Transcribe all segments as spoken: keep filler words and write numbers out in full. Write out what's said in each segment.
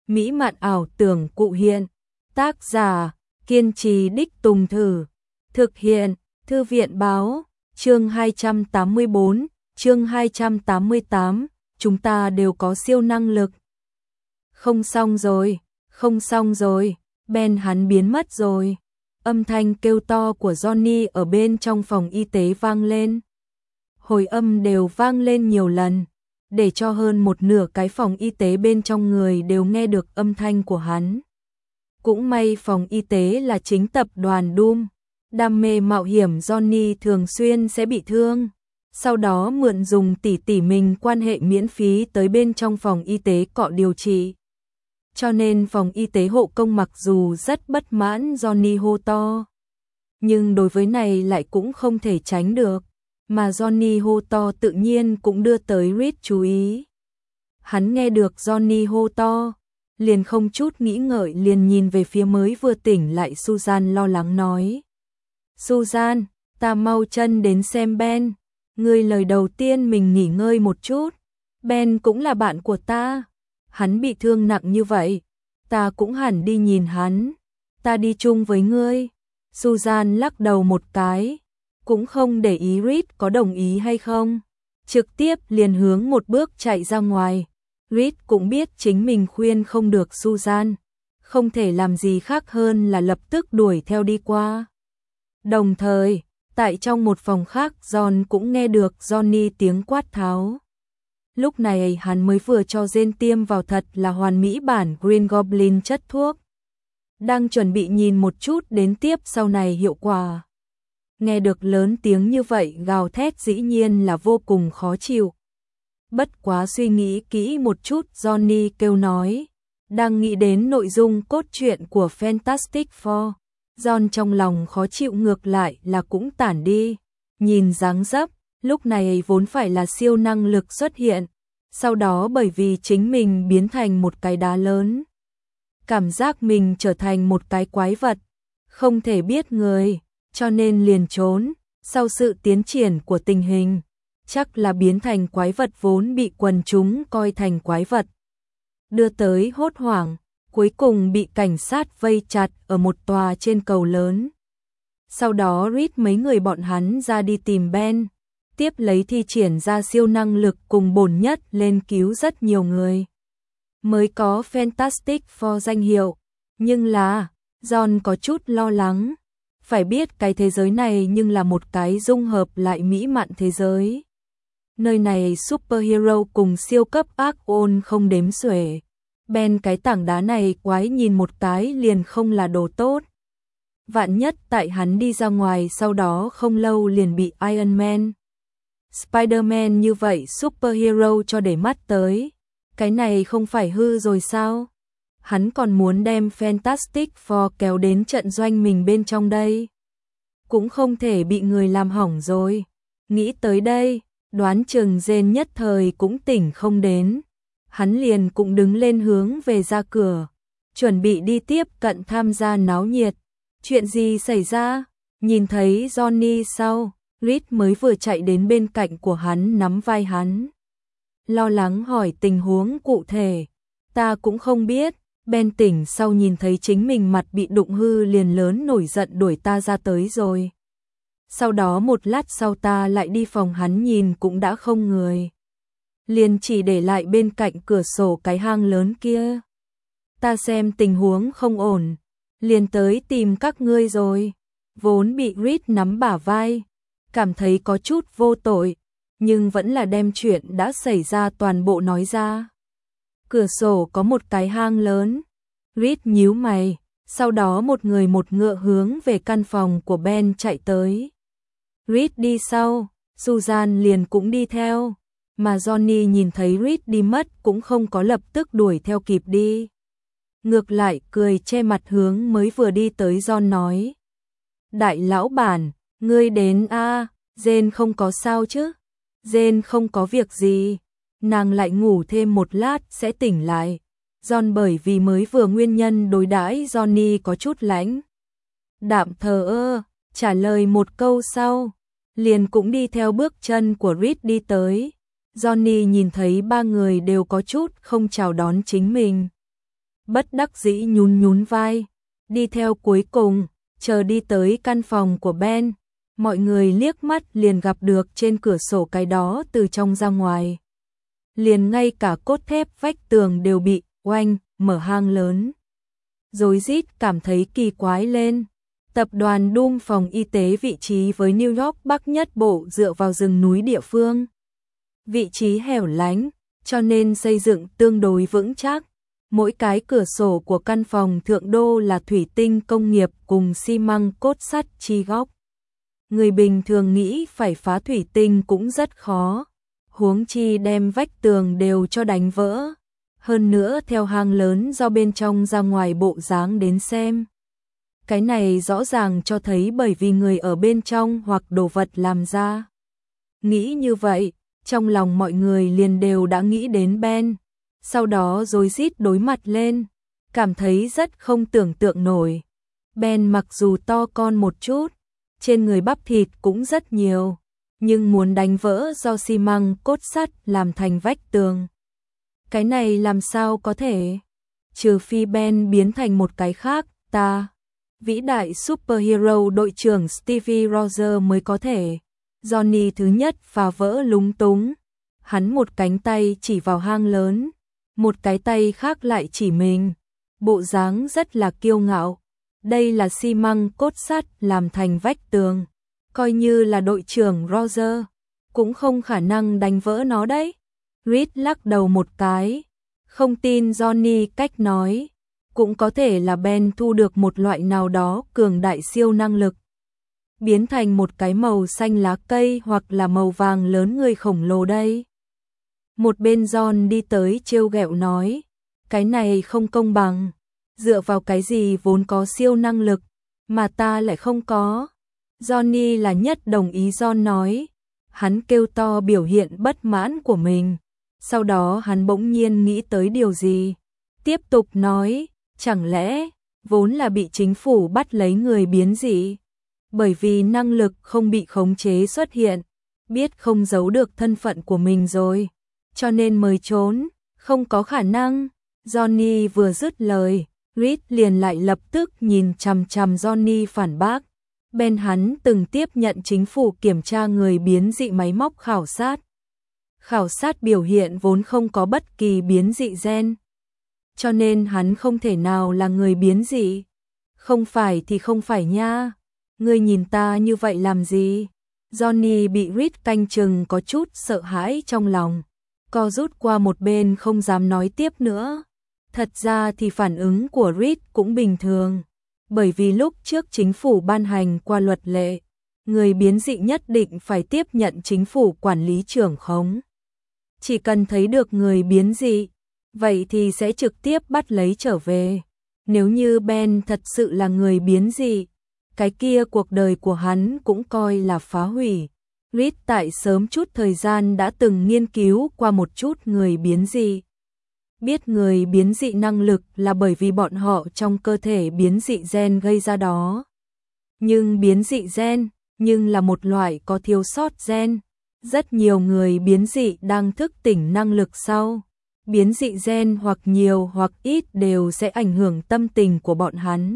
mỹ mạn ảo tưởng cụ hiện. Tác giả, kiên trì đích tùng thử. Thực hiện, Thư viện báo, chương hai trăm tám mươi bốn, chương hai trăm tám mươi tám, chúng ta đều có siêu năng lực. Không xong rồi, không xong rồi, Ben hắn biến mất rồi. Âm thanh kêu to của Johnny ở bên trong phòng y tế vang lên. Hồi âm đều vang lên nhiều lần, để cho hơn một nửa cái phòng y tế bên trong người đều nghe được âm thanh của hắn. Cũng may phòng y tế là chính tập đoàn Doom, đam mê mạo hiểm Johnny thường xuyên sẽ bị thương. Sau đó mượn dùng tỷ tỷ mình quan hệ miễn phí tới bên trong phòng y tế cọ điều trị. Cho nên phòng y tế hộ công mặc dù rất bất mãn Johnny hô to, nhưng đối với này lại cũng không thể tránh được, mà Johnny hô to tự nhiên cũng đưa tới Reed chú ý. Hắn nghe được Johnny hô to, liền không chút nghĩ ngợi liền nhìn về phía mới vừa tỉnh lại Susan lo lắng nói. Susan, ta mau chân đến xem Ben, ngươi lời đầu tiên mình nghỉ ngơi một chút, Ben cũng là bạn của ta. Hắn bị thương nặng như vậy, ta cũng hẳn đi nhìn hắn, ta đi chung với ngươi. Susan lắc đầu một cái, cũng không để ý Reed có đồng ý hay không, trực tiếp liền hướng một bước chạy ra ngoài. Reed cũng biết chính mình khuyên không được Susan, không thể làm gì khác hơn là lập tức đuổi theo đi qua. Đồng thời, tại trong một phòng khác John cũng nghe được Johnny tiếng quát tháo. Lúc này hắn mới vừa cho Jane tiêm vào thật là hoàn mỹ bản Green Goblin chất thuốc. Đang chuẩn bị nhìn một chút đến tiếp sau này hiệu quả. Nghe được lớn tiếng như vậy gào thét dĩ nhiên là vô cùng khó chịu. Bất quá suy nghĩ kỹ một chút Johnny kêu nói. Đang nghĩ đến nội dung cốt truyện của Fantastic Four. John trong lòng khó chịu ngược lại là cũng tản đi. Nhìn dáng dấp. Lúc này vốn phải là siêu năng lực xuất hiện, sau đó bởi vì chính mình biến thành một cái đá lớn. Cảm giác mình trở thành một cái quái vật, không thể biết người, cho nên liền trốn. Sau sự tiến triển của tình hình, chắc là biến thành quái vật vốn bị quần chúng coi thành quái vật. Đưa tới hốt hoảng, cuối cùng bị cảnh sát vây chặt ở một tòa trên cầu lớn. Sau đó Reed mấy người bọn hắn ra đi tìm Ben. Tiếp lấy thi triển ra siêu năng lực cùng bổn nhất lên cứu rất nhiều người. Mới có Fantastic Four danh hiệu, nhưng là, John có chút lo lắng. Phải biết cái thế giới này nhưng là một cái dung hợp lại mỹ mạn thế giới. Nơi này superhero cùng siêu cấp ác ôn không đếm xuể. Ben cái tảng đá này quái nhìn một cái liền không là đồ tốt. Vạn nhất tại hắn đi ra ngoài sau đó không lâu liền bị Iron Man, Spider-Man như vậy superhero cho để mắt tới. Cái này không phải hư rồi sao? Hắn còn muốn đem Fantastic Four kéo đến trận doanh mình bên trong đây. Cũng không thể bị người làm hỏng rồi. Nghĩ tới đây, đoán chừng Jane nhất thời cũng tỉnh không đến. Hắn liền cũng đứng lên hướng về ra cửa, chuẩn bị đi tiếp cận tham gia náo nhiệt. Chuyện gì xảy ra? Nhìn thấy Johnny sau, Reed mới vừa chạy đến bên cạnh của hắn nắm vai hắn. Lo lắng hỏi tình huống cụ thể. Ta cũng không biết. Ben tỉnh sau nhìn thấy chính mình mặt bị đụng hư liền lớn nổi giận đuổi ta ra tới rồi. Sau đó một lát sau ta lại đi phòng hắn nhìn cũng đã không người. Liền chỉ để lại bên cạnh cửa sổ cái hang lớn kia. Ta xem tình huống không ổn, liền tới tìm các ngươi rồi. Vốn bị Reed nắm bả vai, cảm thấy có chút vô tội, nhưng vẫn là đem chuyện đã xảy ra toàn bộ nói ra. Cửa sổ có một cái hang lớn. Reed nhíu mày, sau đó một người một ngựa hướng về căn phòng của Ben chạy tới. Reed đi sau, Susan liền cũng đi theo, mà Johnny nhìn thấy Reed đi mất cũng không có lập tức đuổi theo kịp đi. Ngược lại cười che mặt hướng mới vừa đi tới John nói. Đại lão bản, ngươi đến a à, Jane không có sao chứ? Jane không có việc gì, nàng lại ngủ thêm một lát sẽ tỉnh lại. John bởi vì mới vừa nguyên nhân đối đãi Johnny có chút lãnh đạm thờ ơ, trả lời một câu sau, liền cũng đi theo bước chân của Reed đi tới. Johnny nhìn thấy ba người đều có chút không chào đón chính mình. bất đắc dĩ nhún nhún vai, đi theo cuối cùng, chờ đi tới căn phòng của Ben. Mọi người liếc mắt liền gặp được trên cửa sổ cái đó từ trong ra ngoài. Liền ngay cả cốt thép vách tường đều bị oanh, mở hang lớn. Rối rít cảm thấy kỳ quái lên. Tập đoàn Doom phòng y tế vị trí với New York Bắc nhất bộ dựa vào rừng núi địa phương. Vị trí hẻo lánh, cho nên xây dựng tương đối vững chắc. Mỗi cái cửa sổ của căn phòng thượng đô là thủy tinh công nghiệp cùng xi măng cốt sắt chi góc. Người bình thường nghĩ phải phá thủy tinh cũng rất khó, huống chi đem vách tường đều cho đánh vỡ. Hơn nữa theo hang lớn do bên trong ra ngoài bộ dáng đến xem. Cái này rõ ràng cho thấy bởi vì người ở bên trong hoặc đồ vật làm ra. Nghĩ như vậy, trong lòng mọi người liền đều đã nghĩ đến Ben. Sau đó rối rít đối mặt lên, cảm thấy rất không tưởng tượng nổi. Ben mặc dù to con một chút, trên người bắp thịt cũng rất nhiều, nhưng muốn đánh vỡ do xi măng cốt sắt làm thành vách tường. Cái này làm sao có thể? Trừ phi Ben biến thành một cái khác, ta. Vĩ đại superhero đội trưởng Stevie Rogers mới có thể. Johnny thứ nhất phá vỡ lúng túng. Hắn một cánh tay chỉ vào hang lớn, một cái tay khác lại chỉ mình. Bộ dáng rất là kiêu ngạo. Đây là xi măng cốt sắt làm thành vách tường. Coi như là đội trưởng Roger, cũng không khả năng đánh vỡ nó đấy. Reed lắc đầu một cái. Không tin Johnny cách nói. Cũng có thể là Ben thu được một loại nào đó cường đại siêu năng lực. Biến thành một cái màu xanh lá cây hoặc là màu vàng lớn người khổng lồ đây. Một bên John đi tới trêu ghẹo nói. Cái này không công bằng. Dựa vào cái gì vốn có siêu năng lực, mà ta lại không có. Johnny là nhất đồng ý John nói. Hắn kêu to biểu hiện bất mãn của mình. Sau đó hắn bỗng nhiên nghĩ tới điều gì. Tiếp tục nói, chẳng lẽ, vốn là bị chính phủ bắt lấy người biến dị. Bởi vì năng lực không bị khống chế xuất hiện, biết không giấu được thân phận của mình rồi. Cho nên mới trốn, không có khả năng. Johnny vừa dứt lời, Reed liền lại lập tức nhìn chằm chằm Johnny phản bác. Ben hắn từng tiếp nhận chính phủ kiểm tra người biến dị máy móc khảo sát. Khảo sát biểu hiện vốn không có bất kỳ biến dị gen. Cho nên hắn không thể nào là người biến dị. Không phải thì không phải nha. Ngươi nhìn ta như vậy làm gì? Johnny bị Reed canh chừng có chút sợ hãi trong lòng. Co rút qua một bên không dám nói tiếp nữa. Thật ra thì phản ứng của Reed cũng bình thường. Bởi vì lúc trước chính phủ ban hành qua luật lệ, người biến dị nhất định phải tiếp nhận chính phủ quản lý trưởng khống. Chỉ cần thấy được người biến dị, vậy thì sẽ trực tiếp bắt lấy trở về. Nếu như Ben thật sự là người biến dị, cái kia cuộc đời của hắn cũng coi là phá hủy. Reed tại sớm chút thời gian đã từng nghiên cứu qua một chút người biến dị. Biết người biến dị năng lực là bởi vì bọn họ trong cơ thể biến dị gen gây ra đó. Nhưng biến dị gen, nhưng là một loại có thiếu sót gen. Rất nhiều người biến dị đang thức tỉnh năng lực sau. Biến dị gen hoặc nhiều hoặc ít đều sẽ ảnh hưởng tâm tình của bọn hắn.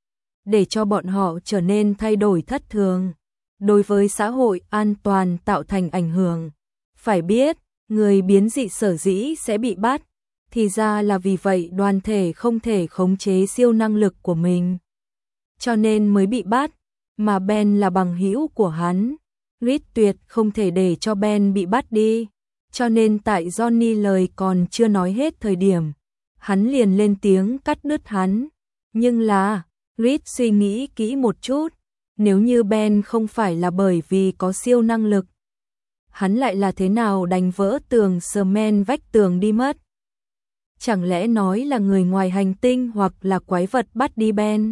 Để cho bọn họ trở nên thay đổi thất thường. Đối với xã hội an toàn tạo thành ảnh hưởng. Phải biết, người biến dị sở dĩ sẽ bị bắt. Thì ra là vì vậy đoàn thể không thể khống chế siêu năng lực của mình. Cho nên mới bị bắt. Mà Ben là bằng hữu của hắn. Reed tuyệt không thể để cho Ben bị bắt đi. Cho nên tại Johnny lời còn chưa nói hết thời điểm, hắn liền lên tiếng cắt đứt hắn. Nhưng là, Reed suy nghĩ kỹ một chút, nếu như Ben không phải là bởi vì có siêu năng lực, hắn lại là thế nào đánh vỡ tường cement vách tường đi mất? Chẳng lẽ nói là người ngoài hành tinh hoặc là quái vật bắt đi Ben?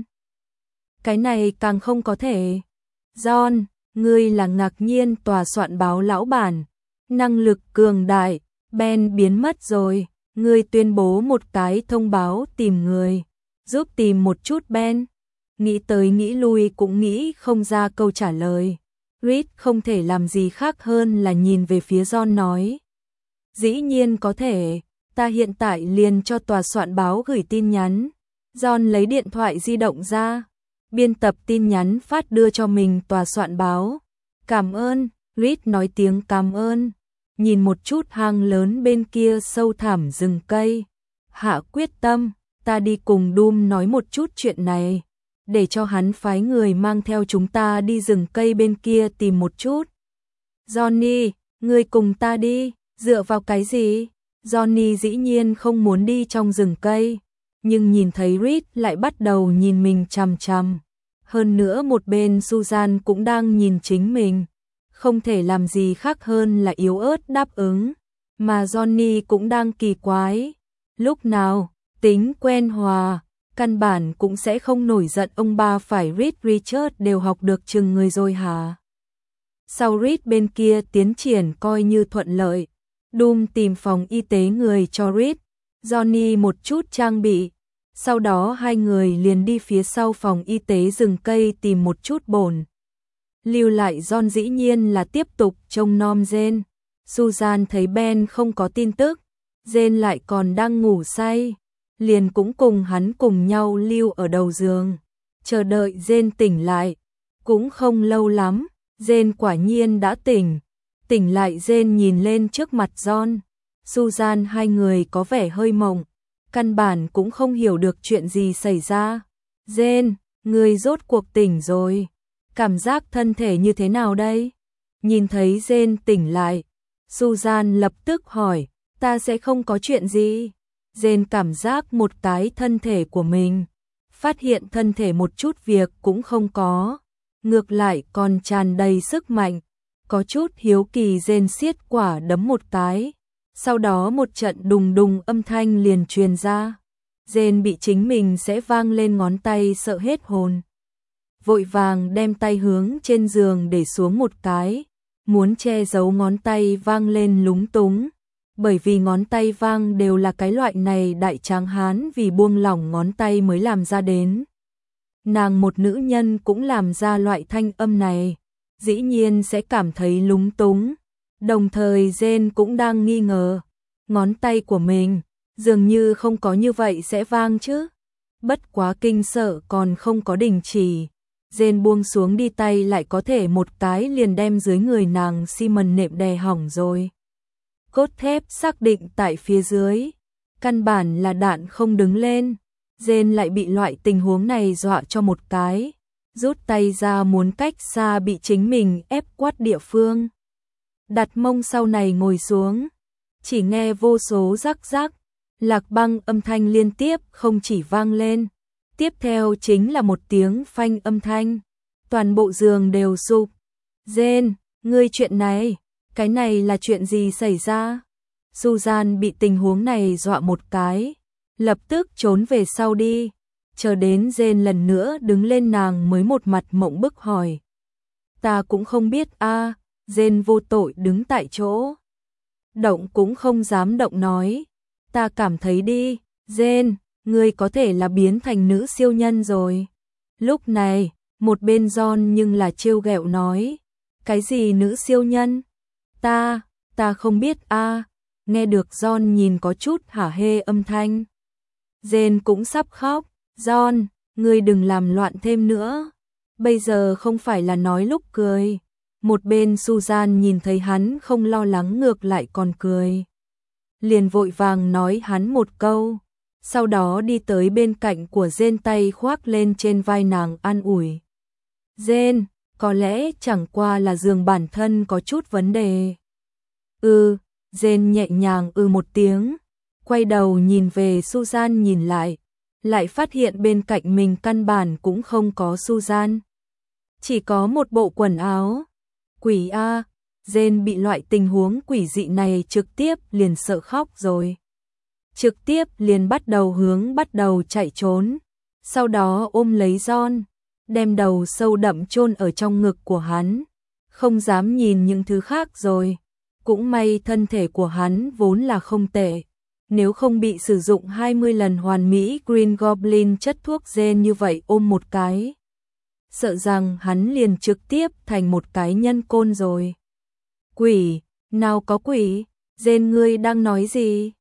Cái này càng không có thể. John, ngươi là ngạc nhiên tòa soạn báo lão bản. Năng lực cường đại, Ben biến mất rồi. Ngươi tuyên bố một cái thông báo tìm người. Giúp tìm một chút Ben. Nghĩ tới nghĩ lui cũng nghĩ không ra câu trả lời. Reed không thể làm gì khác hơn là nhìn về phía John nói. Dĩ nhiên có thể. ta hiện tại liền cho tòa soạn báo gửi tin nhắn. John lấy điện thoại di động ra, biên tập tin nhắn phát đưa cho mình tòa soạn báo. Cảm ơn, Reed nói tiếng cảm ơn, nhìn một chút hang lớn bên kia sâu thẳm rừng cây. Hạ quyết tâm, ta đi cùng Doom nói một chút chuyện này, để cho hắn phái người mang theo chúng ta đi rừng cây bên kia tìm một chút. Johnny, ngươi cùng ta đi, dựa vào cái gì? Johnny dĩ nhiên không muốn đi trong rừng cây, nhưng nhìn thấy Reed lại bắt đầu nhìn mình chằm chằm. Hơn nữa một bên Susan cũng đang nhìn chính mình, không thể làm gì khác hơn là yếu ớt đáp ứng, mà Johnny cũng đang kỳ quái. Lúc nào, tính quen hòa, căn bản cũng sẽ không nổi giận ông ba phải Reed Richard đều học được chừng người rồi hả? Sau Reed bên kia tiến triển coi như thuận lợi, Doom tìm phòng y tế người cho Reed, Johnny một chút trang bị, sau đó hai người liền đi phía sau phòng y tế rừng cây tìm một chút bổn. Lưu lại John dĩ nhiên là tiếp tục trông nom Jane. Susan thấy Ben không có tin tức, Jane lại còn đang ngủ say, liền cũng cùng hắn cùng nhau lưu ở đầu giường, chờ đợi Jane tỉnh lại. Cũng không lâu lắm, Jane quả nhiên đã tỉnh. Tỉnh lại Jane nhìn lên trước mặt John, Susan hai người có vẻ hơi mộng, căn bản cũng không hiểu được chuyện gì xảy ra. Jane, người rốt cuộc tỉnh rồi, cảm giác thân thể như thế nào đây? Nhìn thấy Jane tỉnh lại, Susan lập tức hỏi, ta sẽ không có chuyện gì. Jane cảm giác một cái thân thể của mình, phát hiện thân thể một chút việc cũng không có, ngược lại còn tràn đầy sức mạnh. Có chút hiếu kỳ Jane siết quả đấm một cái, sau đó một trận đùng đùng âm thanh liền truyền ra. Jane bị chính mình sẽ vang lên ngón tay sợ hết hồn, vội vàng đem tay hướng trên giường để xuống một cái, muốn che giấu ngón tay vang lên lúng túng, bởi vì ngón tay vang đều là cái loại này đại tráng hán vì buông lỏng ngón tay mới làm ra đến. Nàng một nữ nhân cũng làm ra loại thanh âm này, dĩ nhiên sẽ cảm thấy lúng túng. Đồng thời Jane cũng đang nghi ngờ, ngón tay của mình dường như không có như vậy sẽ vang chứ. Bất quá kinh sợ còn không có đình chỉ, Jane buông xuống đi tay lại có thể một cái liền đem dưới người nàng xi măng nệm đè hỏng rồi. Cốt thép xác định tại phía dưới, căn bản là đạn không đứng lên. Jane lại bị loại tình huống này dọa cho một cái, rút tay ra muốn cách xa bị chính mình ép quát địa phương. Đặt mông sau này ngồi xuống, chỉ nghe vô số rắc rắc, lạc băng âm thanh liên tiếp không chỉ vang lên, tiếp theo chính là một tiếng phanh âm thanh, toàn bộ giường đều sụp. Jane, ngươi chuyện này, cái này là chuyện gì xảy ra? Susan bị tình huống này dọa một cái, lập tức trốn về sau đi, chờ đến Jane lần nữa đứng lên nàng mới một mặt mộng bức hỏi. Ta cũng không biết a. À, Jane vô tội đứng tại chỗ, động cũng không dám động nói. Ta cảm thấy đi, Jane, ngươi có thể là biến thành nữ siêu nhân rồi. Lúc này, một bên John nhưng là trêu ghẹo nói, cái gì nữ siêu nhân? Ta, ta không biết a. À. Nghe được John nhìn có chút hả hê âm thanh, Jane cũng sắp khóc. John, ngươi đừng làm loạn thêm nữa, bây giờ không phải là nói lúc cười. Một bên Susan nhìn thấy hắn không lo lắng ngược lại còn cười, liền vội vàng nói hắn một câu, sau đó đi tới bên cạnh của Jane tay khoác lên trên vai nàng an ủi. Jane, có lẽ chẳng qua là giường bản thân có chút vấn đề. Ừ, Jane nhẹ nhàng ừ một tiếng, quay đầu nhìn về Susan nhìn lại, lại phát hiện bên cạnh mình căn bản cũng không có Susan, chỉ có một bộ quần áo. Quỷ a, Jane bị loại tình huống quỷ dị này trực tiếp liền sợ khóc rồi. Trực tiếp liền bắt đầu hướng bắt đầu chạy trốn, sau đó ôm lấy John, đem đầu sâu đậm chôn ở trong ngực của hắn, không dám nhìn những thứ khác rồi. Cũng may thân thể của hắn vốn là không tệ, nếu không bị sử dụng hai mươi lần hoàn mỹ Green Goblin chất thuốc gen như vậy ôm một cái, sợ rằng hắn liền trực tiếp thành một cái nhân côn rồi. Quỷ, nào có quỷ, gen ngươi đang nói gì?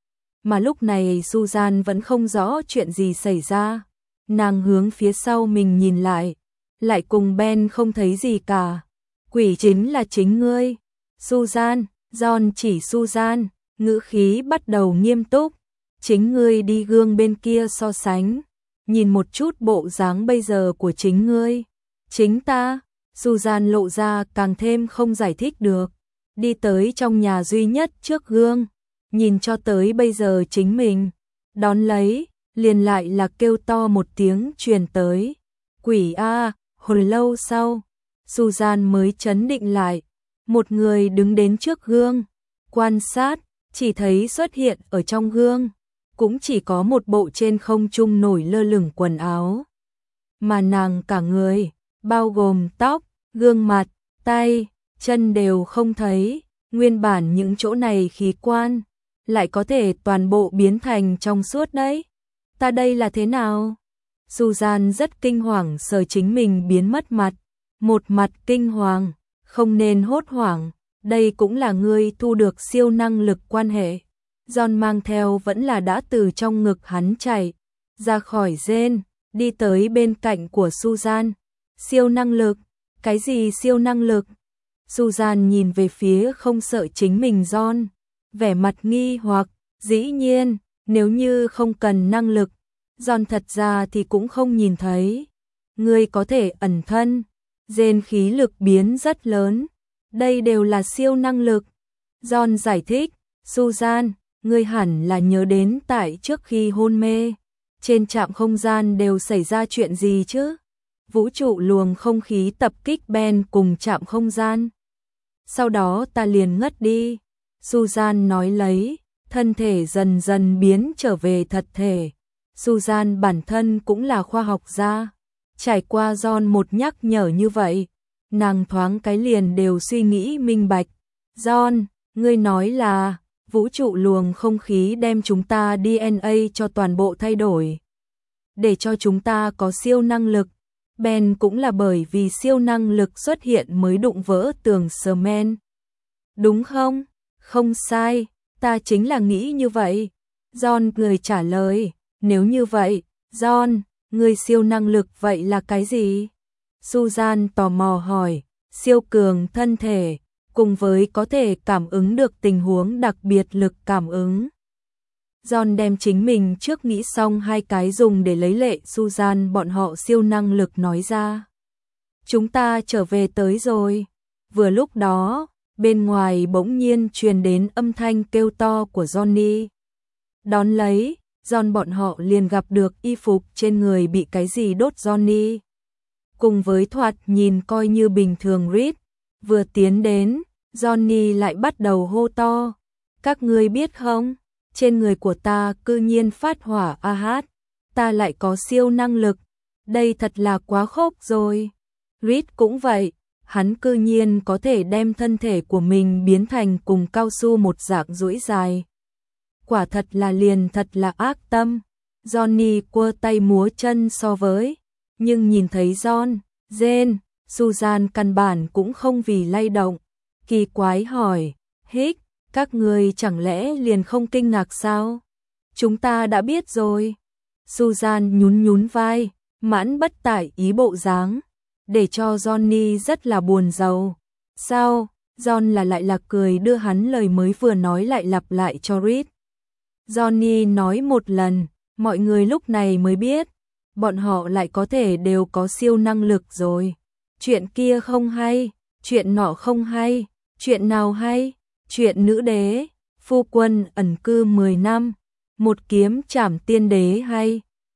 mà lúc này Susan vẫn không rõ chuyện gì xảy ra. Nàng hướng phía sau mình nhìn lại, lại cùng Ben không thấy gì cả. Quỷ chính là chính ngươi. Susan, John chỉ Susan, ngữ khí bắt đầu nghiêm túc. Chính ngươi đi gương bên kia so sánh, nhìn một chút bộ dáng bây giờ của chính ngươi. Chính ta, Susan lộ ra càng thêm không giải thích được. Đi tới trong nhà duy nhất trước gương, nhìn cho tới bây giờ chính mình. Đón lấy, liền lại là kêu to một tiếng truyền tới. Quỷ a, hồi lâu sau, Susan mới chấn định lại. Một người đứng đến trước gương, quan sát, chỉ thấy xuất hiện ở trong gương. Cũng chỉ có một bộ trên không trung nổi lơ lửng quần áo. Mà nàng cả người, bao gồm tóc, gương mặt, tay, chân đều không thấy. Nguyên bản những chỗ này khí quan, lại có thể toàn bộ biến thành trong suốt đấy. Ta đây là thế nào? Susan rất kinh hoàng sờ chính mình biến mất mặt. Một mặt kinh hoàng, không nên hốt hoảng. Đây cũng là ngươi thu được siêu năng lực quan hệ. John mang theo vẫn là đã từ trong ngực hắn chạy ra khỏi rên, đi tới bên cạnh của Susan. Siêu năng lực? Cái gì siêu năng lực? Susan nhìn về phía không sợ chính mình John, vẻ mặt nghi hoặc. Dĩ nhiên, nếu như không cần năng lực, John thật ra thì cũng không nhìn thấy. Ngươi có thể ẩn thân, rên khí lực biến rất lớn, đây đều là siêu năng lực. John giải thích. Susan, ngươi hẳn là nhớ đến tại trước khi hôn mê, trên trạm không gian đều xảy ra chuyện gì chứ? Vũ trụ luồng không khí tập kích Ben cùng trạm không gian. Sau đó ta liền ngất đi. Susan nói lấy, thân thể dần dần biến trở về thật thể. Susan bản thân cũng là khoa học gia. Trải qua John một nhắc nhở như vậy, nàng thoáng cái liền đều suy nghĩ minh bạch. John, ngươi nói là vũ trụ luồng không khí đem chúng ta đê en a cho toàn bộ thay đổi, để cho chúng ta có siêu năng lực. Ben cũng là bởi vì siêu năng lực xuất hiện mới đụng vỡ tường Smen. Đúng không? Không sai, ta chính là nghĩ như vậy. John cười trả lời. Nếu như vậy, John, người siêu năng lực vậy là cái gì? Susan tò mò hỏi. Siêu cường thân thể, cùng với có thể cảm ứng được tình huống đặc biệt lực cảm ứng. John đem chính mình trước nghĩ xong hai cái dùng để lấy lệ Susan bọn họ siêu năng lực nói ra. Chúng ta trở về tới rồi. Vừa lúc đó, bên ngoài bỗng nhiên truyền đến âm thanh kêu to của Johnny. Đón lấy, John bọn họ liền gặp được y phục trên người bị cái gì đốt Johnny. Cùng với thoạt nhìn coi như bình thường Reed, vừa tiến đến, Johnny lại bắt đầu hô to. Các ngươi biết không? Trên người của ta cư nhiên phát hỏa a hát, ta lại có siêu năng lực, đây thật là quá khốc rồi. Reed cũng vậy, hắn cư nhiên có thể đem thân thể của mình biến thành cùng cao su một dạng duỗi dài. Quả thật là liền thật là ác tâm. Johnny quơ tay múa chân so với, nhưng nhìn thấy John, Jane, Susan căn bản cũng không vì lay động, kỳ quái hỏi, hích, các ngươi chẳng lẽ liền không kinh ngạc sao? Chúng ta đã biết rồi. Susan nhún nhún vai, mãn bất tại ý bộ dáng, để cho Johnny rất là buồn rầu. Sao? John là lại là cười đưa hắn lời mới vừa nói lại lặp lại cho Reed. Johnny nói một lần, mọi người lúc này mới biết, bọn họ lại có thể đều có siêu năng lực rồi. Chuyện kia không hay, chuyện nọ không hay, chuyện nào hay? Chuyện nữ đế, phu quân ẩn cư mười năm, một kiếm trảm tiên đế hay?